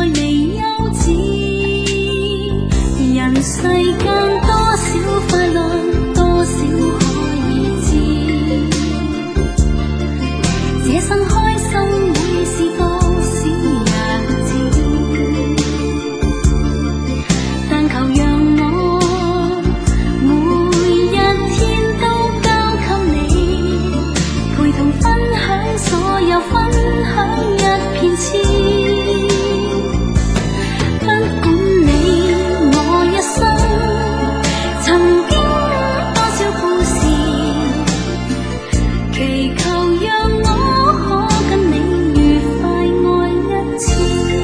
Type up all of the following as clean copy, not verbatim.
未休止。人世間多少快樂，多少可以知。這生開心會是多少日子，但求讓我每一天都交給你，陪同分享所有，分享一片痴。不管你我一生曾經多少故事，祈求讓我可跟你愉快愛一次。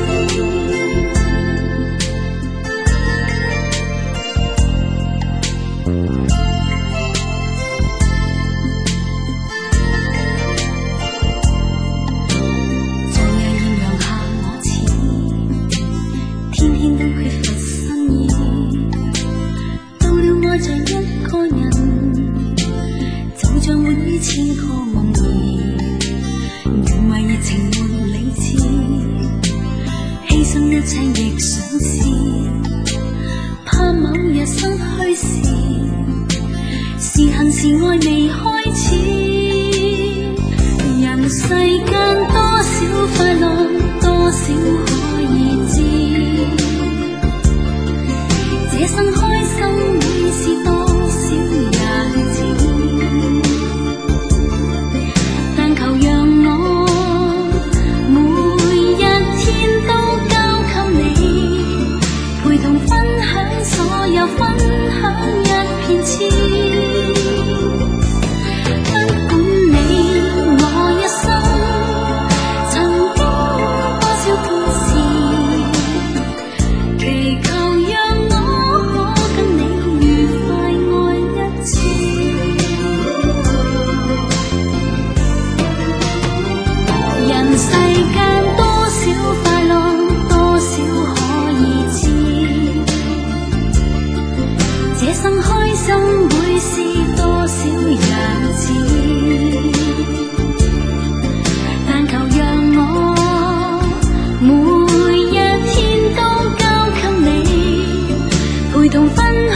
昨夜豔陽下我似天天都缺乏新意，到了愛着一個人，就像活於千個夢兒，原為熱情沒理智，犧牲一切亦想試，怕某日失去時，是恨是愛未開始。人世間多少快樂，多少可以知。這生開心會是多少日子，但求讓我每一天都交給你，陪同分享所有，分享一片痴。不管你我一生曾經多少故事，祈求讓我可跟你愉快愛一次。人世間多少快樂，多少可以知。這生開心會是多少日子，但求讓我每一天都交給你，陪同分享